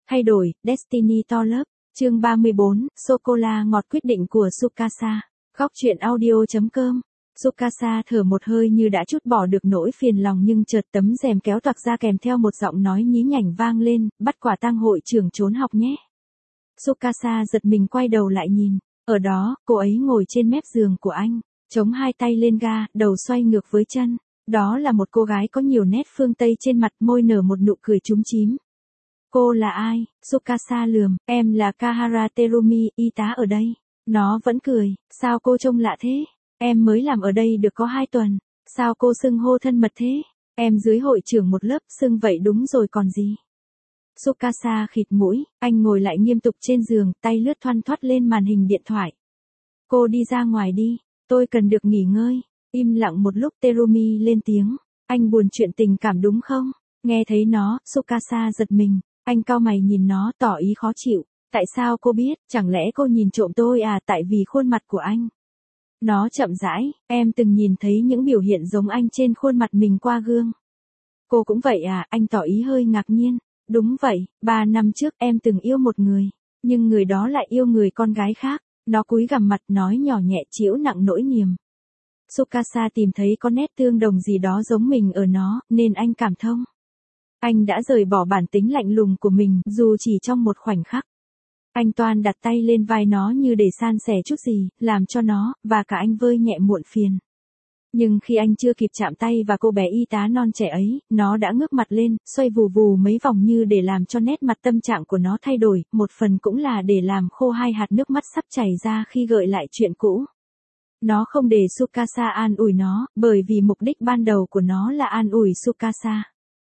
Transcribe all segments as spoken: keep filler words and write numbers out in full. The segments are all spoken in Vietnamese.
Thay đổi, Destiny to lớp, chương ba mươi bốn, sô-cô-la ngọt quyết định của Tsukasa. Góc truyện audio chấm com. Tsukasa thở một hơi như đã trút bỏ được nỗi phiền lòng nhưng chợt tấm rèm kéo toạc ra kèm theo một giọng nói nhí nhảnh vang lên, bắt quả tang hội trưởng trốn học nhé. Tsukasa giật mình quay đầu lại nhìn, ở đó, cô ấy ngồi trên mép giường của anh, chống hai tay lên ga, đầu xoay ngược với chân. Đó là một cô gái có nhiều nét phương Tây trên mặt, môi nở một nụ cười chúm chím. Cô là ai? Tsukasa lườm, em là Kahara Terumi, y tá ở đây. Nó vẫn cười, sao cô trông lạ thế? Em mới làm ở đây được có hai tuần, sao cô xưng hô thân mật thế? Em dưới hội trưởng một lớp, xưng vậy đúng rồi còn gì? Tsukasa khịt mũi, anh ngồi lại nghiêm túc trên giường, tay lướt thoăn thoắt lên màn hình điện thoại. Cô đi ra ngoài đi, tôi cần được nghỉ ngơi. Im lặng một lúc Terumi lên tiếng, anh buồn chuyện tình cảm đúng không? Nghe thấy nó, Tsukasa giật mình, anh cau mày nhìn nó tỏ ý khó chịu. Tại sao cô biết, chẳng lẽ cô nhìn trộm tôi à? Tại vì khuôn mặt của anh. Nó chậm rãi, em từng nhìn thấy những biểu hiện giống anh trên khuôn mặt mình qua gương. Cô cũng vậy à? Anh tỏ ý hơi ngạc nhiên. Đúng vậy, ba năm trước em từng yêu một người, nhưng người đó lại yêu người con gái khác. Nó cúi gằm mặt nói nhỏ nhẹ trĩu nặng nỗi niềm. Tsukasa tìm thấy có nét tương đồng gì đó giống mình ở nó, nên anh cảm thông. Anh đã rời bỏ bản tính lạnh lùng của mình, dù chỉ trong một khoảnh khắc. Anh toan đặt tay lên vai nó như để san sẻ chút gì, làm cho nó, và cả anh vơi nhẹ muộn phiền. Nhưng khi anh chưa kịp chạm tay vào cô bé y tá non trẻ ấy, nó đã ngước mặt lên, xoay vù vù mấy vòng như để làm cho nét mặt tâm trạng của nó thay đổi, một phần cũng là để làm khô hai hạt nước mắt sắp chảy ra khi gợi lại chuyện cũ. Nó không để Tsukasa an ủi nó, bởi vì mục đích ban đầu của nó là an ủi Tsukasa.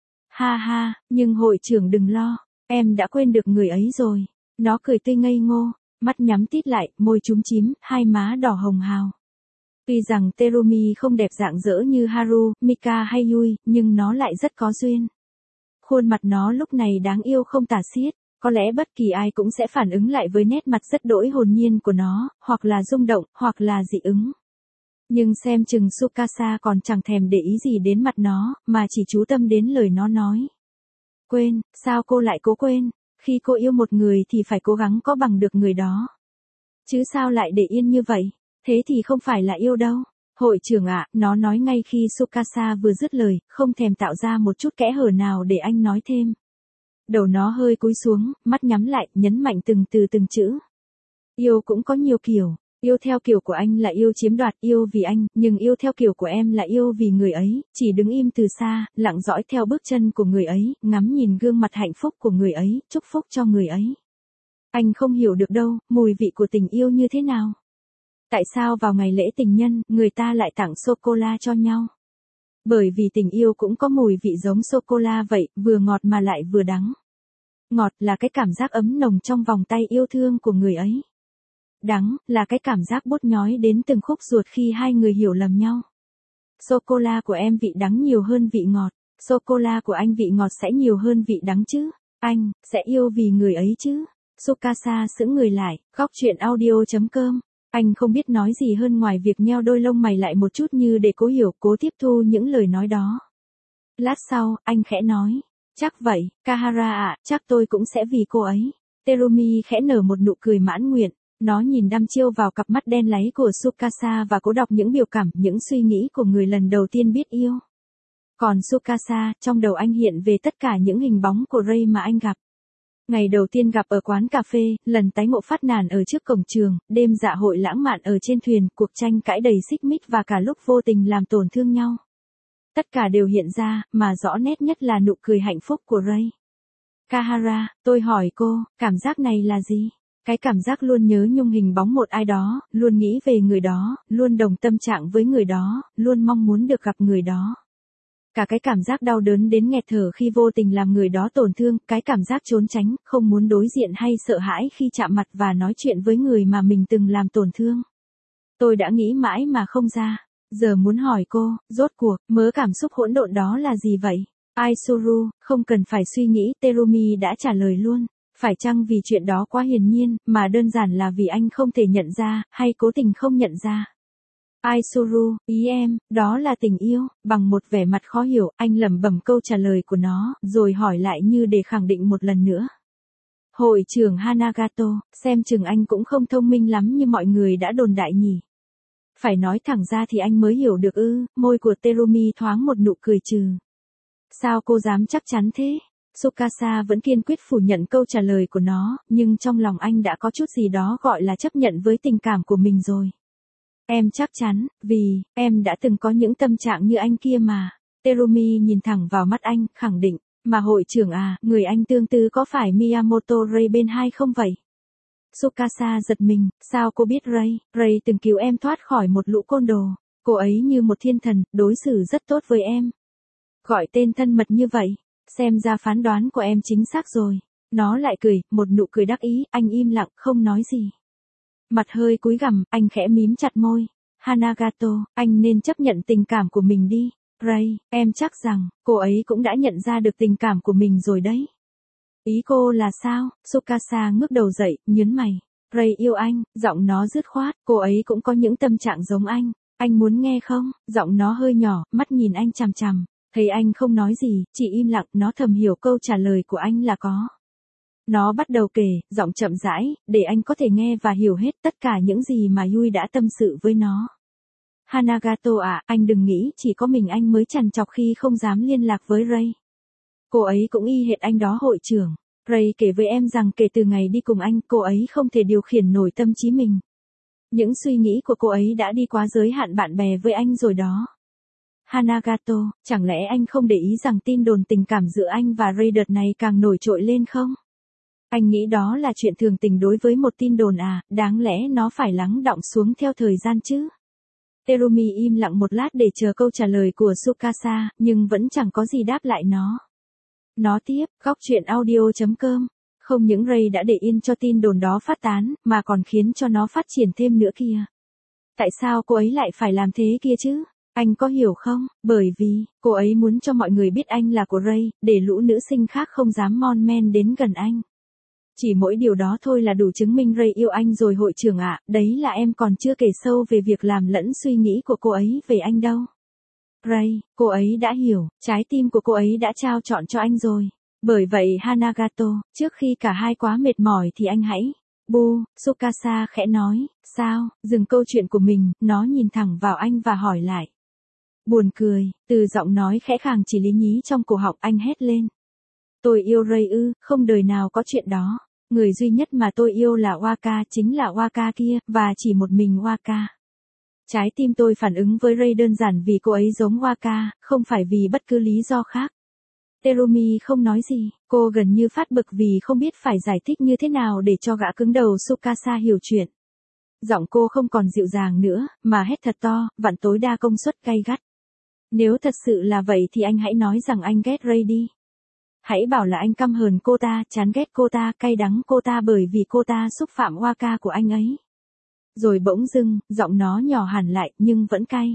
Ha ha, nhưng hội trưởng đừng lo, em đã quên được người ấy rồi. Nó cười tươi ngây ngô, mắt nhắm tít lại, môi chúm chím, hai má đỏ hồng hào. Tuy rằng Terumi không đẹp rạng rỡ như Haru, Mika hay Yui, nhưng nó lại rất có duyên. Khuôn mặt nó lúc này đáng yêu không tả xiết, có lẽ bất kỳ ai cũng sẽ phản ứng lại với nét mặt rất đỗi hồn nhiên của nó, hoặc là rung động, hoặc là dị ứng. Nhưng xem chừng Tsukasa còn chẳng thèm để ý gì đến mặt nó, mà chỉ chú tâm đến lời nó nói. Quên, sao cô lại cố quên? Khi cô yêu một người thì phải cố gắng có bằng được người đó. Chứ sao lại để yên như vậy? Thế thì không phải là yêu đâu. Hội trưởng ạ, nó nói ngay khi Tsukasa vừa dứt lời, không thèm tạo ra một chút kẽ hở nào để anh nói thêm. Đầu nó hơi cúi xuống, mắt nhắm lại, nhấn mạnh từng từ từng chữ. Yêu cũng có nhiều kiểu. Yêu theo kiểu của anh là yêu chiếm đoạt, yêu vì anh, nhưng yêu theo kiểu của em là yêu vì người ấy, chỉ đứng im từ xa, lặng dõi theo bước chân của người ấy, ngắm nhìn gương mặt hạnh phúc của người ấy, chúc phúc cho người ấy. Anh không hiểu được đâu, mùi vị của tình yêu như thế nào. Tại sao vào ngày lễ tình nhân, người ta lại tặng sô-cô-la cho nhau? Bởi vì tình yêu cũng có mùi vị giống sô-cô-la vậy, vừa ngọt mà lại vừa đắng. Ngọt là cái cảm giác ấm nồng trong vòng tay yêu thương của người ấy. Đắng, là cái cảm giác bút nhói đến từng khúc ruột khi hai người hiểu lầm nhau. Sô-cô-la của em vị đắng nhiều hơn vị ngọt, sô-cô-la của anh vị ngọt sẽ nhiều hơn vị đắng chứ. Anh, sẽ yêu vì người ấy chứ. Tsukasa sững người lại, góc truyện audio chấm com. Anh không biết nói gì hơn ngoài việc nheo đôi lông mày lại một chút như để cố hiểu, cố tiếp thu những lời nói đó. Lát sau, anh khẽ nói. Chắc vậy, Kahara ạ, chắc tôi cũng sẽ vì cô ấy. Terumi khẽ nở một nụ cười mãn nguyện. Nó nhìn đăm chiêu vào cặp mắt đen láy của Tsukasa và cố đọc những biểu cảm, những suy nghĩ của người lần đầu tiên biết yêu. Còn Tsukasa, trong đầu anh hiện về tất cả những hình bóng của Ray mà anh gặp. Ngày đầu tiên gặp ở quán cà phê, lần tái ngộ phát nàn ở trước cổng trường, đêm dạ hội lãng mạn ở trên thuyền, cuộc tranh cãi đầy xích mích và cả lúc vô tình làm tổn thương nhau. Tất cả đều hiện ra, mà rõ nét nhất là nụ cười hạnh phúc của Ray. Kahara, tôi hỏi cô, cảm giác này là gì? Cái cảm giác luôn nhớ nhung hình bóng một ai đó, luôn nghĩ về người đó, luôn đồng tâm trạng với người đó, luôn mong muốn được gặp người đó. Cả cái cảm giác đau đớn đến nghẹt thở khi vô tình làm người đó tổn thương, cái cảm giác trốn tránh, không muốn đối diện hay sợ hãi khi chạm mặt và nói chuyện với người mà mình từng làm tổn thương. Tôi đã nghĩ mãi mà không ra. Giờ muốn hỏi cô, rốt cuộc, mớ cảm xúc hỗn độn đó là gì vậy? Aizuru, không cần phải suy nghĩ, Terumi đã trả lời luôn. Phải chăng vì chuyện đó quá hiển nhiên, mà đơn giản là vì anh không thể nhận ra, hay cố tình không nhận ra? Aizuru, ý em, đó là tình yêu. Bằng một vẻ mặt khó hiểu, anh lẩm bẩm câu trả lời của nó, rồi hỏi lại như để khẳng định một lần nữa. Hội trưởng Hanagato, xem chừng anh cũng không thông minh lắm như mọi người đã đồn đại nhỉ. Phải nói thẳng ra thì anh mới hiểu được ư, môi của Terumi thoáng một nụ cười trừ. Sao cô dám chắc chắn thế? Tsukasa vẫn kiên quyết phủ nhận câu trả lời của nó, nhưng trong lòng anh đã có chút gì đó gọi là chấp nhận với tình cảm của mình rồi. Em chắc chắn, vì, em đã từng có những tâm trạng như anh kia mà. Terumi nhìn thẳng vào mắt anh, khẳng định, mà hội trưởng à, người anh tương tư có phải Miyamoto Ray bên hai không vậy? Tsukasa giật mình, sao cô biết Ray? Ray từng cứu em thoát khỏi một lũ côn đồ. Cô ấy như một thiên thần, đối xử rất tốt với em. Gọi tên thân mật như vậy, xem ra phán đoán của em chính xác rồi. Nó lại cười, một nụ cười đắc ý, anh im lặng, không nói gì. Mặt hơi cúi gằm, anh khẽ mím chặt môi. Hanagato, anh nên chấp nhận tình cảm của mình đi. Ray, em chắc rằng, cô ấy cũng đã nhận ra được tình cảm của mình rồi đấy. Ý cô là sao? Tsukasa ngước đầu dậy, nhớn mày. Ray yêu anh, giọng nó dứt khoát, cô ấy cũng có những tâm trạng giống anh. Anh muốn nghe không? Giọng nó hơi nhỏ, mắt nhìn anh chằm chằm. Thấy anh không nói gì, chỉ im lặng, nó thầm hiểu câu trả lời của anh là có. Nó bắt đầu kể, giọng chậm rãi, để anh có thể nghe và hiểu hết tất cả những gì mà Yui đã tâm sự với nó. Hanagato ạ, anh đừng nghĩ chỉ có mình anh mới trằn trọc khi không dám liên lạc với Ray. Cô ấy cũng y hệt anh đó hội trưởng. Ray kể với em rằng kể từ ngày đi cùng anh, cô ấy không thể điều khiển nổi tâm trí mình. Những suy nghĩ của cô ấy đã đi quá giới hạn bạn bè với anh rồi đó. Hanagato, chẳng lẽ anh không để ý rằng tin đồn tình cảm giữa anh và Ray đợt này càng nổi trội lên không? Anh nghĩ đó là chuyện thường tình đối với một tin đồn à, đáng lẽ nó phải lắng đọng xuống theo thời gian chứ? Terumi im lặng một lát để chờ câu trả lời của Tsukasa, nhưng vẫn chẳng có gì đáp lại nó. Nó tiếp, góc truyện audio chấm com. Không những Ray đã để yên cho tin đồn đó phát tán, mà còn khiến cho nó phát triển thêm nữa kìa. Tại sao cô ấy lại phải làm thế kia chứ? Anh có hiểu không? Bởi vì, cô ấy muốn cho mọi người biết anh là của Ray, để lũ nữ sinh khác không dám mon men đến gần anh. Chỉ mỗi điều đó thôi là đủ chứng minh Ray yêu anh rồi hội trưởng ạ, đấy là em còn chưa kể sâu về việc làm lẫn suy nghĩ của cô ấy về anh đâu. Ray, cô ấy đã hiểu, trái tim của cô ấy đã trao trọn cho anh rồi. Bởi vậy Hanagato, trước khi cả hai quá mệt mỏi thì anh hãy... Bu, Tsukasa khẽ nói, sao, dừng câu chuyện của mình, nó nhìn thẳng vào anh và hỏi lại. Buồn cười, từ giọng nói khẽ khàng chỉ lý nhí trong cổ họng anh hét lên. Tôi yêu Ray ư, không đời nào có chuyện đó. Người duy nhất mà tôi yêu là Waka, chính là Waka kia, và chỉ một mình Waka. Trái tim tôi phản ứng với Ray đơn giản vì cô ấy giống Waka, không phải vì bất cứ lý do khác. Terumi không nói gì, cô gần như phát bực vì không biết phải giải thích như thế nào để cho gã cứng đầu Tsukasa hiểu chuyện. Giọng cô không còn dịu dàng nữa, mà hét thật to, vặn tối đa công suất gay gắt. Nếu thật sự là vậy thì anh hãy nói rằng anh ghét Ray đi. Hãy bảo là anh căm hờn cô ta, chán ghét cô ta, cay đắng cô ta bởi vì cô ta xúc phạm Waka của anh ấy. Rồi bỗng dưng, giọng nó nhỏ hẳn lại, nhưng vẫn cay.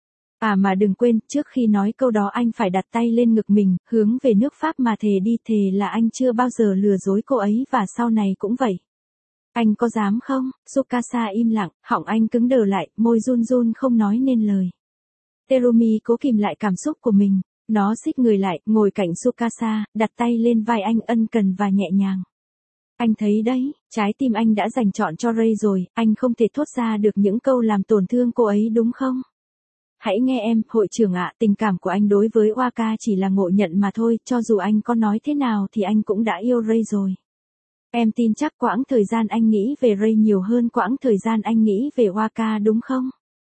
À mà đừng quên, trước khi nói câu đó anh phải đặt tay lên ngực mình, hướng về nước Pháp mà thề đi, thề là anh chưa bao giờ lừa dối cô ấy và sau này cũng vậy. Anh có dám không? Tsukasa im lặng, họng anh cứng đờ lại, môi run run không nói nên lời. Terumi cố kìm lại cảm xúc của mình. Nó xích người lại, ngồi cạnh Tsukasa, đặt tay lên vai anh ân cần và nhẹ nhàng. Anh thấy đấy, trái tim anh đã dành trọn cho Ray rồi, anh không thể thốt ra được những câu làm tổn thương cô ấy đúng không? Hãy nghe em, hội trưởng ạ, tình cảm của anh đối với Waka chỉ là ngộ nhận mà thôi, cho dù anh có nói thế nào thì anh cũng đã yêu Ray rồi. Em tin chắc quãng thời gian anh nghĩ về Ray nhiều hơn quãng thời gian anh nghĩ về Waka đúng không?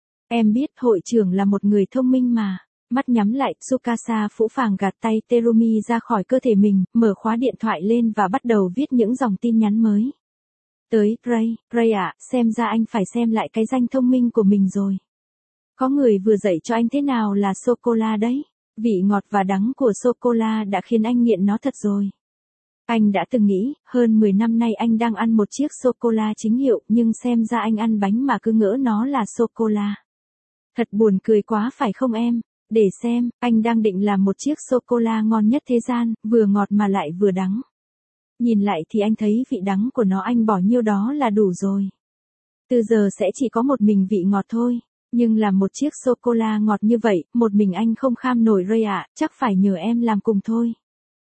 Em biết hội trưởng là một người thông minh mà. Mắt nhắm lại, Tsukasa phũ phàng gạt tay Terumi ra khỏi cơ thể mình, mở khóa điện thoại lên và bắt đầu viết những dòng tin nhắn mới. Tới, Ray, Ray ạ, xem ra anh phải xem lại cái danh thông minh của mình rồi. Có người vừa dạy cho anh thế nào là sô-cô-la đấy. Vị ngọt và đắng của sô-cô-la đã khiến anh nghiện nó thật rồi. Anh đã từng nghĩ, hơn mười năm nay anh đang ăn một chiếc sô-cô-la chính hiệu, nhưng xem ra anh ăn bánh mà cứ ngỡ nó là sô-cô-la. Thật buồn cười quá phải không em? Để xem, anh đang định làm một chiếc sô-cô-la ngon nhất thế gian, vừa ngọt mà lại vừa đắng. Nhìn lại thì anh thấy vị đắng của nó anh bỏ nhiêu đó là đủ rồi. Từ giờ sẽ chỉ có một mình vị ngọt thôi. Nhưng làm một chiếc sô-cô-la ngọt như vậy, một mình anh không kham nổi Ray ạ, chắc phải nhờ em làm cùng thôi.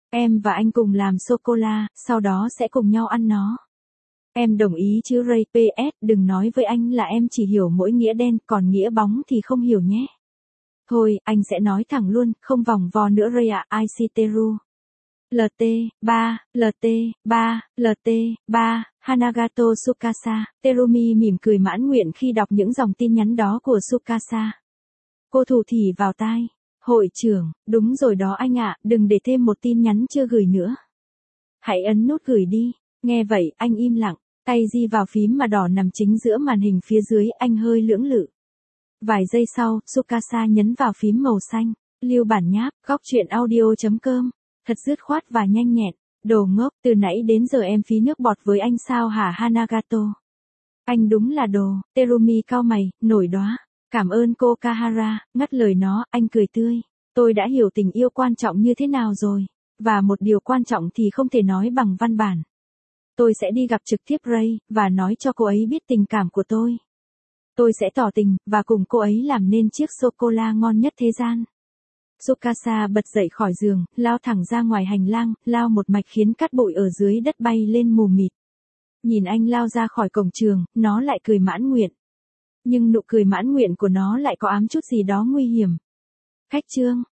Em và anh cùng làm sô-cô-la, sau đó sẽ cùng nhau ăn nó. Em đồng ý chứ Ray pê ét, đừng nói với anh là em chỉ hiểu mỗi nghĩa đen, còn nghĩa bóng thì không hiểu nhé. Thôi, anh sẽ nói thẳng luôn, không vòng vo nữa Ray ạ, Aishiteru. lờ tê, ba, lờ tê, ba, lờ tê, ba, Hanagato Tsukasa, Terumi mỉm cười mãn nguyện khi đọc những dòng tin nhắn đó của Tsukasa. Cô thủ thỉ vào tai. Hội trưởng, đúng rồi đó anh ạ, đừng để thêm một tin nhắn chưa gửi nữa. Hãy ấn nút gửi đi. Nghe vậy, anh im lặng, tay di vào phím mà đỏ nằm chính giữa màn hình phía dưới, anh hơi lưỡng lự. Vài giây sau, Tsukasa nhấn vào phím màu xanh. Lưu bản nháp, góc truyện audio chấm com. Thật dứt khoát và nhanh nhẹn. Đồ ngốc, từ nãy đến giờ em phí nước bọt với anh sao hả Hanagato? Anh đúng là đồ, Terumi cau mày, nổi đóa. Cảm ơn cô Kahara, ngắt lời nó, anh cười tươi. Tôi đã hiểu tình yêu quan trọng như thế nào rồi. Và một điều quan trọng thì không thể nói bằng văn bản. Tôi sẽ đi gặp trực tiếp Ray, và nói cho cô ấy biết tình cảm của tôi. Tôi sẽ tỏ tình, và cùng cô ấy làm nên chiếc sô-cô-la ngon nhất thế gian. Tsukasa bật dậy khỏi giường, lao thẳng ra ngoài hành lang, lao một mạch khiến cát bụi ở dưới đất bay lên mù mịt. Nhìn anh lao ra khỏi cổng trường, nó lại cười mãn nguyện. Nhưng nụ cười mãn nguyện của nó lại có ám chút gì đó nguy hiểm. Khách trương.